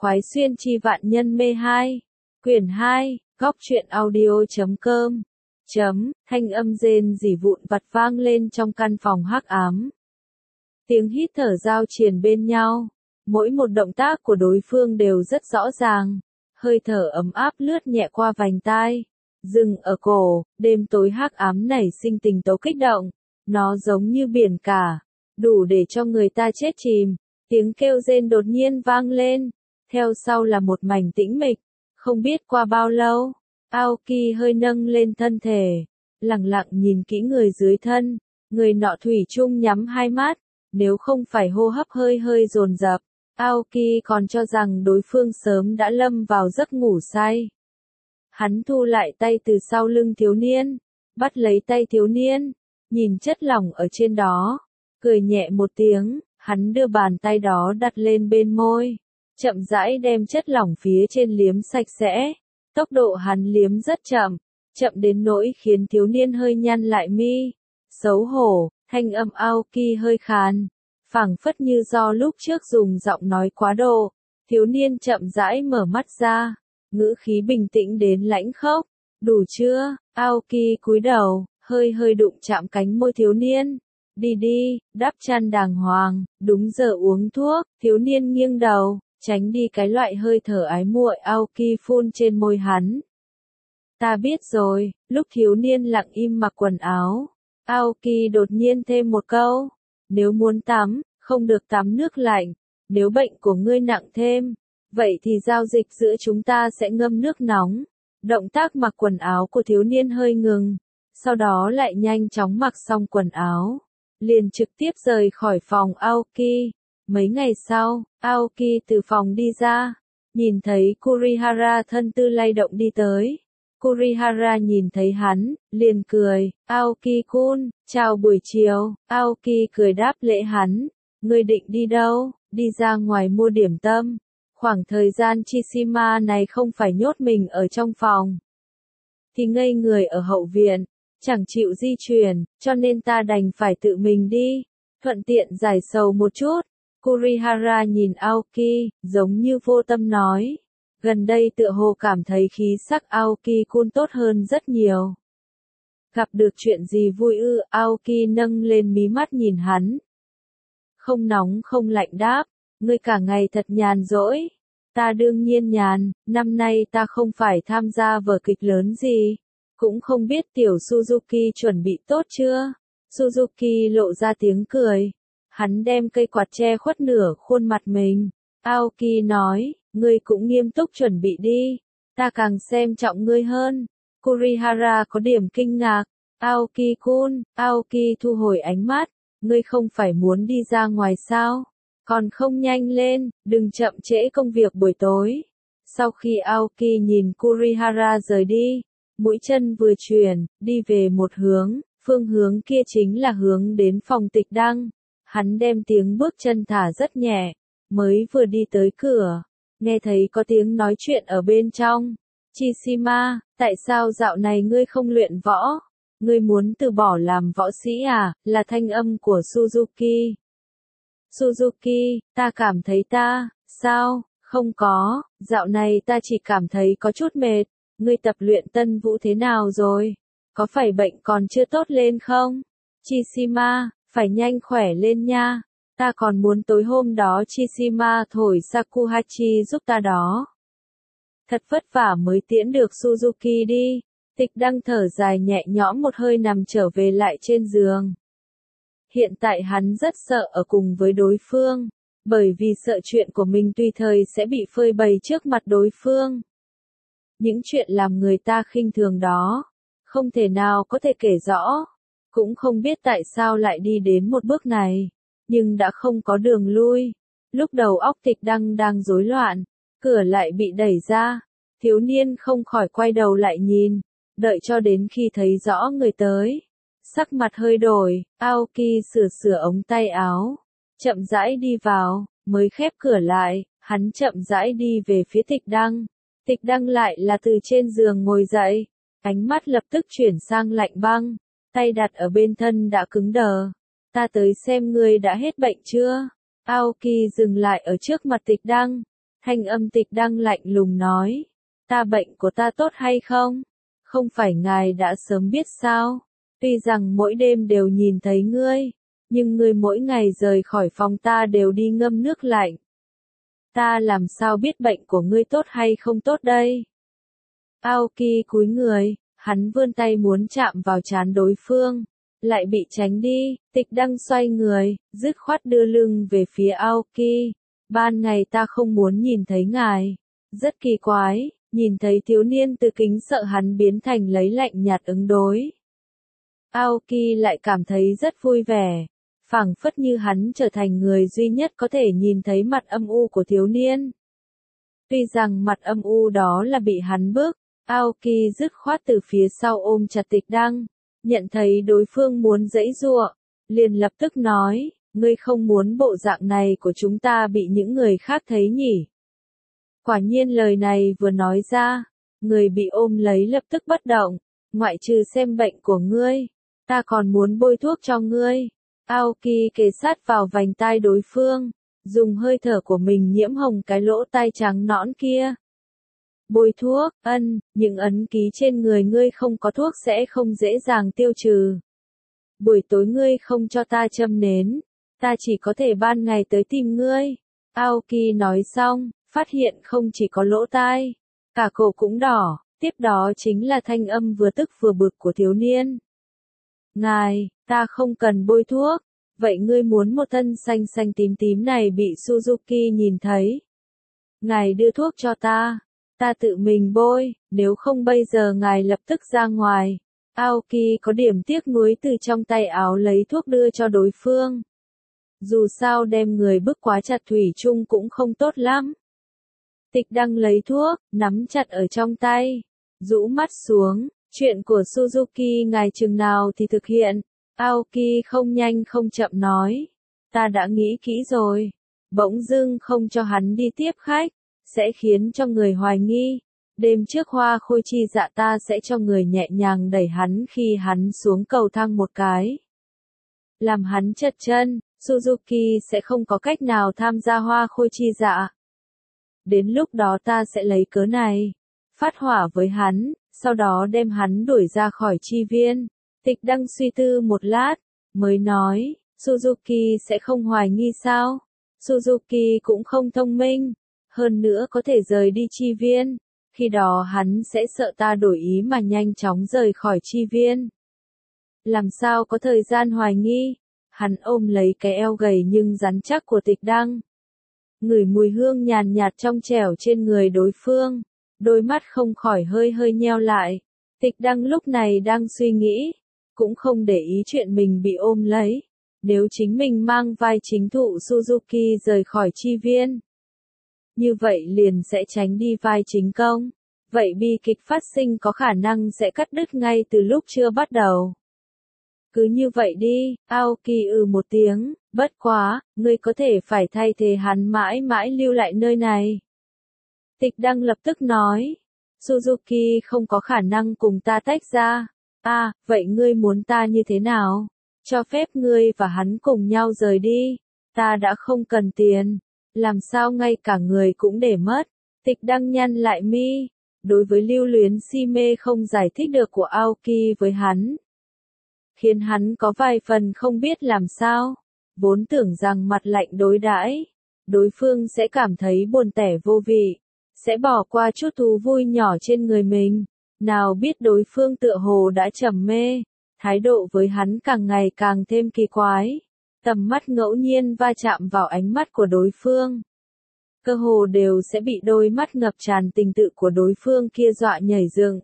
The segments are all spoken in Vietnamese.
khoái xuyên chi vạn nhân mê 2. Quyển 2, góc truyện audio.com. Thanh âm rên rỉ vụn vặt vang lên trong căn phòng hắc ám. Tiếng hít thở giao triền bên nhau, mỗi một động tác của đối phương đều rất rõ ràng, hơi thở ấm áp lướt nhẹ qua vành tai, dừng ở cổ, đêm tối hắc ám nảy sinh tình tố kích động, nó giống như biển cả, đủ để cho người ta chết chìm. Tiếng kêu rên đột nhiên vang lên, theo sau là một mảnh tĩnh mịch, không biết qua bao lâu, Aoki hơi nâng lên thân thể, lặng lặng nhìn kỹ người dưới thân, người nọ thủy chung nhắm hai mắt, nếu không phải hô hấp hơi dồn dập, Aoki còn cho rằng đối phương sớm đã lâm vào giấc ngủ say. Hắn thu lại tay từ sau lưng thiếu niên, bắt lấy tay thiếu niên, nhìn chất lỏng ở trên đó, cười nhẹ một tiếng, hắn đưa bàn tay đó đặt lên bên môi, chậm rãi đem chất lỏng phía trên liếm sạch sẽ. Tốc độ hắn liếm rất chậm, chậm đến nỗi khiến thiếu niên hơi nhăn lại mi. Xấu hổ, thanh âm Aoki hơi khàn, phảng phất như do lúc trước dùng giọng nói quá độ. Thiếu niên chậm rãi mở mắt ra, ngữ khí bình tĩnh đến lãnh khốc. Đủ chưa? Aoki cúi đầu, hơi đụng chạm cánh môi thiếu niên. Đi đi, đắp chăn đàng hoàng, đúng giờ uống thuốc. Thiếu niên nghiêng đầu, tránh đi cái loại hơi thở ái muội Aoki phun trên môi hắn. Ta biết rồi. Lúc thiếu niên lặng im mặc quần áo, Aoki đột nhiên thêm một câu. Nếu muốn tắm, không được tắm nước lạnh. Nếu bệnh của ngươi nặng thêm, vậy thì giao dịch giữa chúng ta sẽ ngâm nước nóng. Động tác mặc quần áo của thiếu niên hơi ngừng, sau đó lại nhanh chóng mặc xong quần áo, liền trực tiếp rời khỏi phòng Aoki. Mấy ngày sau, Aoki từ phòng đi ra, nhìn thấy Kurihara thân tư lay động đi tới. Kurihara nhìn thấy hắn, liền cười, Aoki-kun, chào buổi chiều. Aoki cười đáp lễ hắn, ngươi định đi đâu? Đi ra ngoài mua điểm tâm. Khoảng thời gian Chishima này không phải nhốt mình ở trong phòng, thì ngây người ở hậu viện, chẳng chịu di chuyển, cho nên ta đành phải tự mình đi, thuận tiện giải sầu một chút. Kurihara nhìn Aoki, giống như vô tâm nói. Gần đây tựa hồ cảm thấy khí sắc Aoki-kun tốt hơn rất nhiều. Gặp được chuyện gì vui ư? Aoki nâng lên mí mắt nhìn hắn. Không nóng không lạnh đáp, ngươi cả ngày thật nhàn rỗi. Ta đương nhiên nhàn, năm nay ta không phải tham gia vở kịch lớn gì. Cũng không biết tiểu Suzuki chuẩn bị tốt chưa? Suzuki lộ ra tiếng cười. Hắn đem cây quạt che khuất nửa khuôn mặt mình. Aoki nói, ngươi cũng nghiêm túc chuẩn bị đi. Ta càng xem trọng ngươi hơn. Kurihara có điểm kinh ngạc. Aoki-kun, Aoki thu hồi ánh mắt. Ngươi không phải muốn đi ra ngoài sao? Còn không nhanh lên, đừng chậm trễ công việc buổi tối. Sau khi Aoki nhìn Kurihara rời đi, mũi chân vừa chuyển, đi về một hướng, phương hướng kia chính là hướng đến phòng tịch đăng. Hắn đem tiếng bước chân thả rất nhẹ, mới vừa đi tới cửa, nghe thấy có tiếng nói chuyện ở bên trong. Chishima, tại sao dạo này ngươi không luyện võ? Ngươi muốn từ bỏ làm võ sĩ à? Là thanh âm của Suzuki. Suzuki, ta cảm thấy sao? Không có, dạo này ta chỉ cảm thấy có chút mệt. Ngươi tập luyện tân vũ thế nào rồi? Có phải bệnh còn chưa tốt lên không? Chishima, phải nhanh khỏe lên nha. Ta còn muốn tối hôm đó Chishima thổi Shakuhachi giúp ta đó. Thật vất vả mới tiễn được Suzuki đi. Tịch Đăng thở dài nhẹ nhõm một hơi nằm trở về lại trên giường. Hiện tại hắn rất sợ ở cùng với đối phương, bởi vì sợ chuyện của mình tùy thời sẽ bị phơi bày trước mặt đối phương. Những chuyện làm người ta khinh thường đó, không thể nào có thể kể rõ, cũng không biết tại sao lại đi đến một bước này, nhưng đã không có đường lui. Lúc đầu óc Tịch Đăng đang rối loạn, cửa lại bị đẩy ra, thiếu niên không khỏi quay đầu lại nhìn, đợi cho đến khi thấy rõ người tới. Sắc mặt hơi đổi, Aoki sửa ống tay áo, chậm rãi đi vào, mới khép cửa lại, hắn chậm rãi đi về phía Tịch Đăng. Tịch Đăng lại là từ trên giường ngồi dậy, ánh mắt lập tức chuyển sang lạnh băng, tay đặt ở bên thân đã cứng đờ. Ta tới xem ngươi đã hết bệnh chưa? Aoki dừng lại ở trước mặt Tịch Đăng, Thanh âm Tịch Đăng lạnh lùng nói, ta bệnh của ta tốt hay không? Không phải ngài đã sớm biết sao? Tuy rằng mỗi đêm đều nhìn thấy ngươi, nhưng ngươi mỗi ngày rời khỏi phòng ta đều đi ngâm nước lạnh. Ta làm sao biết bệnh của ngươi tốt hay không tốt đây? Aoki cúi người, hắn vươn tay muốn chạm vào trán đối phương, lại bị tránh đi. Tịch Đăng xoay người, dứt khoát đưa lưng về phía Aoki. Ban ngày ta không muốn nhìn thấy ngài. Rất kỳ quái, nhìn thấy thiếu niên từ kính sợ hắn biến thành lấy lạnh nhạt ứng đối. Aoki lại cảm thấy rất vui vẻ, phảng phất như hắn trở thành người duy nhất có thể nhìn thấy mặt âm u của thiếu niên. Tuy rằng mặt âm u đó là bị hắn bức, Aoki dứt khoát từ phía sau ôm chặt Tịch Đăng, nhận thấy đối phương muốn giãy giụa, liền lập tức nói, ngươi không muốn bộ dạng này của chúng ta bị những người khác thấy nhỉ? Quả nhiên lời này vừa nói ra, người bị ôm lấy lập tức bất động, ngoại trừ xem bệnh của ngươi, ta còn muốn bôi thuốc cho ngươi. Aoki kề sát vào vành tai đối phương, dùng hơi thở của mình nhiễm hồng cái lỗ tai trắng nõn kia. Bôi thuốc, những ấn ký trên người ngươi không có thuốc sẽ không dễ dàng tiêu trừ. Buổi tối ngươi không cho ta châm nến, ta chỉ có thể ban ngày tới tìm ngươi. Aoki nói xong, phát hiện không chỉ có lỗ tai, cả cổ cũng đỏ, tiếp đó chính là thanh âm vừa tức vừa bực của thiếu niên. Ngài, ta không cần bôi thuốc, vậy ngươi muốn một thân xanh xanh tím tím này bị Suzuki nhìn thấy. Ngài đưa thuốc cho ta tự mình bôi, nếu không bây giờ ngài lập tức ra ngoài. Aoki có điểm tiếc nuối từ trong tay áo lấy thuốc đưa cho đối phương. Dù sao đem người bức quá chặt thủy chung cũng không tốt lắm. Tịch Đăng lấy thuốc, nắm chặt ở trong tay, rũ mắt xuống, chuyện của Suzuki ngài chừng nào thì thực hiện. Aoki không nhanh không chậm nói, ta đã nghĩ kỹ rồi, bỗng dưng không cho hắn đi tiếp khách, sẽ khiến cho người hoài nghi. Đêm trước Hoa Khôi Chi Dạ ta sẽ cho người nhẹ nhàng đẩy hắn khi hắn xuống cầu thang một cái. Làm hắn trật chân, Suzuki sẽ không có cách nào tham gia Hoa Khôi Chi Dạ. Đến lúc đó ta sẽ lấy cớ này, phát hỏa với hắn, sau đó đem hắn đuổi ra khỏi chi viên. Tịch Đăng suy tư một lát, mới nói, Suzuki sẽ không hoài nghi sao? Suzuki cũng không thông minh, hơn nữa có thể rời đi chi viên, khi đó hắn sẽ sợ ta đổi ý mà nhanh chóng rời khỏi chi viên. Làm sao có thời gian hoài nghi? Hắn ôm lấy cái eo gầy nhưng rắn chắc của Tịch Đăng. Ngửi mùi hương nhàn nhạt trong trẻo trên người đối phương, đôi mắt không khỏi hơi hơi nheo lại. Tịch Đăng lúc này đang suy nghĩ, cũng không để ý chuyện mình bị ôm lấy. Nếu chính mình mang vai chính thụ Suzuki rời khỏi chi viên, như vậy liền sẽ tránh đi vai chính công. Vậy bi kịch phát sinh có khả năng sẽ cắt đứt ngay từ lúc chưa bắt đầu. Cứ như vậy đi, Aoki một tiếng, bất quá, ngươi có thể phải thay thế hắn mãi mãi lưu lại nơi này. Tịch Đăng lập tức nói, Suzuki không có khả năng cùng ta tách ra. Vậy ngươi muốn ta như thế nào? Cho phép ngươi và hắn cùng nhau rời đi. Ta đã không cần tiền. Làm sao ngay cả người cũng để mất? Tịch Đăng nhăn lại mi. Đối với lưu luyến si mê không giải thích được của Aoki với hắn, khiến hắn có vài phần không biết làm sao. Vốn tưởng rằng mặt lạnh đối đãi, đối phương sẽ cảm thấy buồn tẻ vô vị, sẽ bỏ qua chút thú vui nhỏ trên người mình. Nào biết đối phương tựa hồ đã trầm mê, thái độ với hắn càng ngày càng thêm kỳ quái. Tầm mắt ngẫu nhiên va chạm vào ánh mắt của đối phương, cơ hồ đều sẽ bị đôi mắt ngập tràn tình tự của đối phương kia dọa nhảy dựng.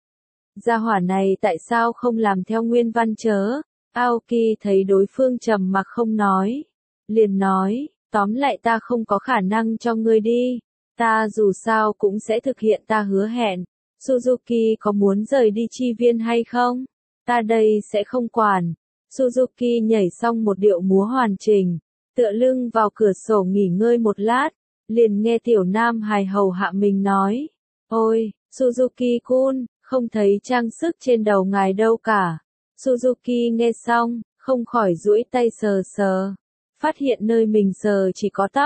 Gia hỏa này tại sao không làm theo nguyên văn chớ? Aoki thấy đối phương trầm mặc không nói, liền nói, tóm lại ta không có khả năng cho ngươi đi, ta dù sao cũng sẽ thực hiện ta hứa hẹn. Suzuki có muốn rời đi chi viên hay không? Ta đây sẽ không quản. Suzuki nhảy xong một điệu múa hoàn chỉnh, tựa lưng vào cửa sổ nghỉ ngơi một lát, liền nghe tiểu nam hài hầu hạ mình nói, ôi, Suzuki-kun, không thấy trang sức trên đầu ngài đâu cả. Suzuki nghe xong, không khỏi duỗi tay sờ sờ, phát hiện nơi mình sờ chỉ có tóc.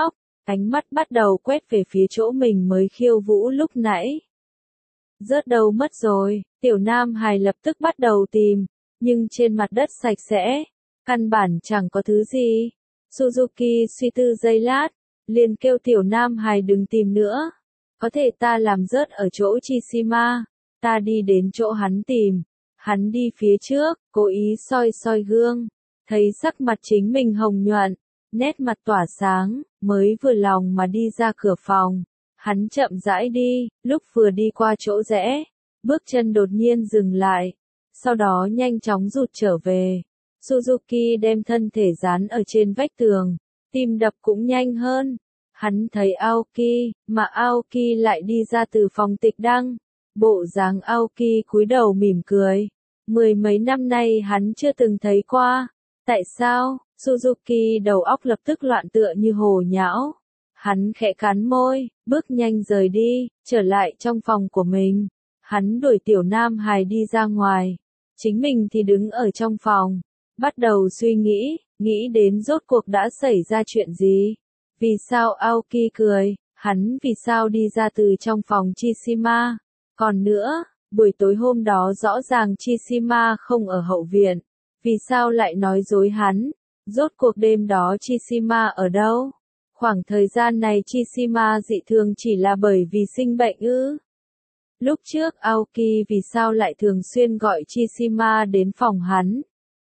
Ánh mắt bắt đầu quét về phía chỗ mình mới khiêu vũ lúc nãy. Rớt đâu mất rồi, Tiểu Nam Hải lập tức bắt đầu tìm, nhưng trên mặt đất sạch sẽ, căn bản chẳng có thứ gì. Suzuki suy tư giây lát, liền kêu Tiểu Nam Hải đừng tìm nữa. Có thể ta làm rớt ở chỗ Chishima, ta đi đến chỗ hắn tìm. Hắn đi phía trước, cố ý soi soi gương, thấy sắc mặt chính mình hồng nhuận, nét mặt tỏa sáng, mới vừa lòng mà đi ra cửa phòng. Hắn chậm rãi đi, lúc vừa đi qua chỗ rẽ, bước chân đột nhiên dừng lại, sau đó nhanh chóng rụt trở về. Suzuki đem thân thể dán ở trên vách tường, tim đập cũng nhanh hơn. Hắn thấy Aoki, mà Aoki lại đi ra từ phòng tịch đăng. Bộ dáng Aoki cúi đầu mỉm cười. Mười mấy năm nay hắn chưa từng thấy qua. Tại sao? Suzuki đầu óc lập tức loạn tựa như hồ nhão. Hắn khẽ cắn môi, bước nhanh rời đi, trở lại trong phòng của mình. Hắn đuổi Tiểu Nam Hải đi ra ngoài. Chính mình thì đứng ở trong phòng. Bắt đầu suy nghĩ đến rốt cuộc đã xảy ra chuyện gì. Vì sao Aoki cười, hắn vì sao đi ra từ trong phòng Chishima. Còn nữa, buổi tối hôm đó rõ ràng Chishima không ở hậu viện. Vì sao lại nói dối hắn? Rốt cuộc đêm đó Chishima ở đâu? Khoảng thời gian này Chishima dị thường chỉ là bởi vì sinh bệnh ư? Lúc trước Aoki vì sao lại thường xuyên gọi Chishima đến phòng hắn?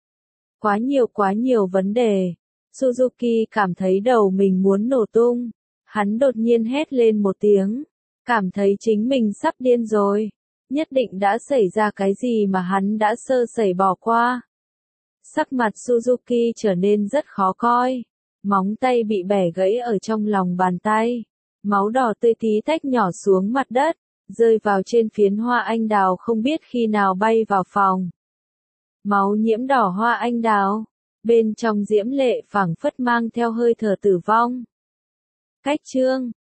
Quá nhiều vấn đề. Suzuki cảm thấy đầu mình muốn nổ tung. Hắn đột nhiên hét lên một tiếng. Cảm thấy chính mình sắp điên rồi. Nhất định đã xảy ra cái gì mà hắn đã sơ sẩy bỏ qua. Sắc mặt Suzuki trở nên rất khó coi. Móng tay bị bẻ gãy ở trong lòng bàn tay. Máu đỏ tươi tí tách nhỏ xuống mặt đất, rơi vào trên phiến hoa anh đào không biết khi nào bay vào phòng. Máu nhiễm đỏ hoa anh đào. Bên trong diễm lệ phảng phất mang theo hơi thở tử vong. Cách chương